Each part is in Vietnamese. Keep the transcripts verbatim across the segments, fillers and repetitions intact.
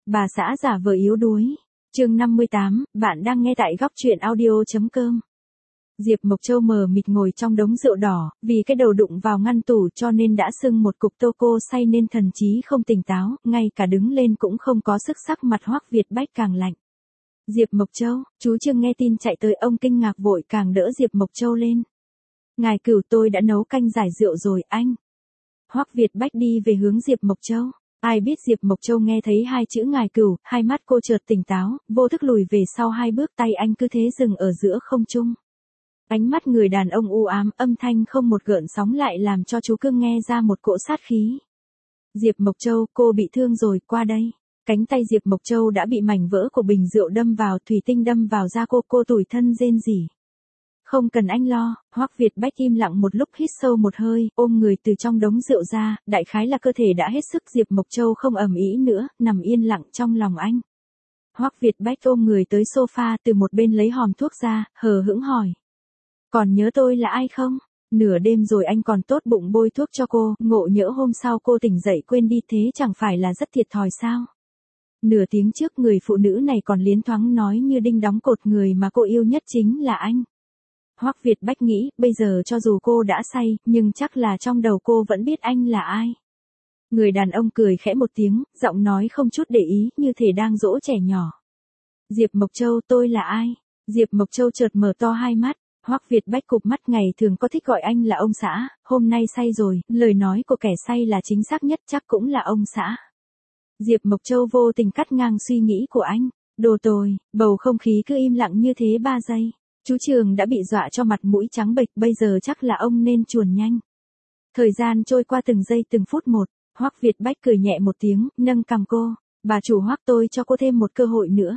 Bà xã giả vờ yếu đuối. Chương năm mươi tám, bạn đang nghe tại góc truyện audio.com. Diệp Mộc Châu mờ mịt ngồi trong đống rượu đỏ, vì cái đầu đụng vào ngăn tủ cho nên đã sưng một cục tô cô say nên thần trí không tỉnh táo, ngay cả đứng lên cũng không có sức, sắc mặt Hoắc Việt Bách càng lạnh. Diệp Mộc Châu, chú Trương nghe tin chạy tới, ông kinh ngạc vội càng đỡ Diệp Mộc Châu lên. Ngài Cửu, tôi đã nấu canh giải rượu rồi anh. Hoắc Việt Bách đi về hướng Diệp Mộc Châu. Ai biết Diệp Mộc Châu nghe thấy hai chữ Ngài Cửu, hai mắt cô chợt tỉnh táo, vô thức lùi về sau hai bước, tay anh cứ thế dừng ở giữa không trung. Ánh mắt người đàn ông u ám, âm thanh không một gợn sóng lại làm cho chú Cương nghe ra một cỗ sát khí. Diệp Mộc Châu, cô bị thương rồi, qua đây. Cánh tay Diệp Mộc Châu đã bị mảnh vỡ của bình rượu đâm vào, thủy tinh đâm vào da cô, cô tủi thân rên rỉ. Không cần anh lo. Hoắc Việt Bách im lặng một lúc, hít sâu một hơi, ôm người từ trong đống rượu ra, đại khái là cơ thể đã hết sức. Diệp Mộc Châu không ầm ĩ nữa, nằm yên lặng trong lòng anh. Hoắc Việt Bách ôm người tới sofa, từ một bên lấy hòm thuốc ra, hờ hững hỏi. Còn nhớ tôi là ai không? Nửa đêm rồi anh còn tốt bụng bôi thuốc cho cô, ngộ nhỡ hôm sau cô tỉnh dậy quên đi, thế chẳng phải là rất thiệt thòi sao? Nửa tiếng trước người phụ nữ này còn liến thoáng nói như đinh đóng cột, người mà cô yêu nhất chính là anh. Hoắc Việt Bách nghĩ, bây giờ cho dù cô đã say, nhưng chắc là trong đầu cô vẫn biết anh là ai. Người đàn ông cười khẽ một tiếng, giọng nói không chút để ý, như thể đang dỗ trẻ nhỏ. Diệp Mộc Châu, tôi là ai? Diệp Mộc Châu chợt mở to hai mắt. Hoắc Việt Bách cụp mắt, ngày thường có thích gọi anh là ông xã, hôm nay say rồi, lời nói của kẻ say là chính xác nhất, chắc cũng là ông xã. Diệp Mộc Châu vô tình cắt ngang suy nghĩ của anh. Đồ tồi. Bầu không khí cứ im lặng như thế ba giây. Chú Trường đã bị dọa cho mặt mũi trắng bệch, bây giờ chắc là ông nên chuồn nhanh. Thời gian trôi qua từng giây từng phút một. Hoắc Việt Bách cười nhẹ một tiếng, nâng cằm cô. Bà chủ Hoắc, tôi cho cô thêm một cơ hội nữa.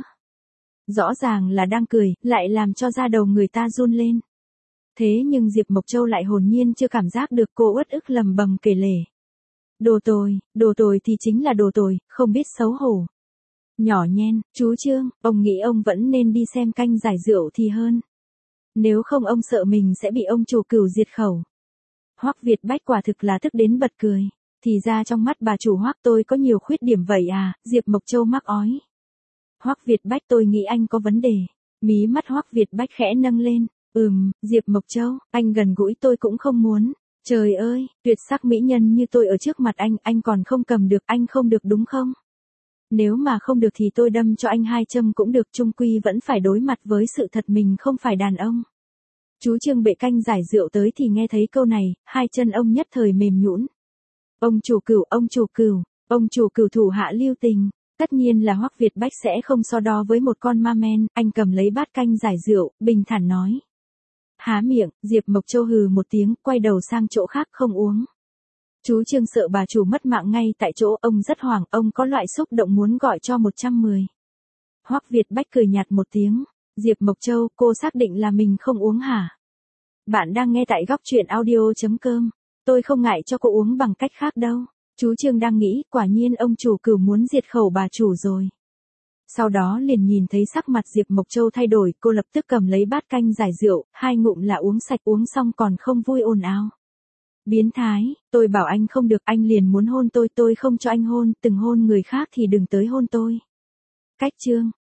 Rõ ràng là đang cười, lại làm cho da đầu người ta run lên. Thế nhưng Diệp Mộc Châu lại hồn nhiên chưa cảm giác được, cô uất ức lầm bầm kể lể. Đồ tồi, đồ tồi thì chính là đồ tồi, không biết xấu hổ. Nhỏ nhen, chú Trương, ông nghĩ ông vẫn nên đi xem canh giải rượu thì hơn. Nếu không ông sợ mình sẽ bị ông chủ Cửu diệt khẩu. Hoắc Việt Bách quả thực là tức đến bật cười. Thì ra trong mắt bà chủ Hoắc tôi có nhiều khuyết điểm vậy à? Diệp Mộc Châu mắc ói. Hoắc Việt Bách, tôi nghĩ anh có vấn đề. Mí mắt Hoắc Việt Bách khẽ nâng lên. Ừm, Diệp Mộc Châu, anh gần gũi tôi cũng không muốn. Trời ơi, tuyệt sắc mỹ nhân như tôi ở trước mặt anh, anh còn không cầm được, anh không được đúng không? Nếu mà không được thì tôi đâm cho anh hai châm cũng được, chung quy vẫn phải đối mặt với sự thật mình không phải đàn ông. Chú Trương bệ canh giải rượu tới thì nghe thấy câu này, hai chân ông nhất thời mềm nhũn. Ông chủ Cửu, ông chủ Cửu, ông chủ Cửu thủ hạ lưu tình. Tất nhiên là Hoắc Việt Bách sẽ không so đo với một con ma men, anh cầm lấy bát canh giải rượu, bình thản nói. Há miệng, Diệp Mộc Châu hừ một tiếng, quay đầu sang chỗ khác không uống. Chú Trương sợ bà chủ mất mạng ngay tại chỗ, ông rất hoảng, ông có loại xúc động muốn gọi cho một trăm mười. Hoắc Việt Bách cười nhạt một tiếng. Diệp Mộc Châu, cô xác định là mình không uống hả? Bạn đang nghe tại góc truyện audio.com. Tôi không ngại cho cô uống bằng cách khác đâu. Chú Trương đang nghĩ, quả nhiên ông chủ Cửu muốn diệt khẩu bà chủ rồi. Sau đó liền nhìn thấy sắc mặt Diệp Mộc Châu thay đổi, cô lập tức cầm lấy bát canh giải rượu, hai ngụm là uống sạch, uống xong còn không vui ồn ào. Biến thái, tôi bảo anh không được, anh liền muốn hôn tôi, tôi không cho anh hôn, từng hôn người khác thì đừng tới hôn tôi. Cách Trương,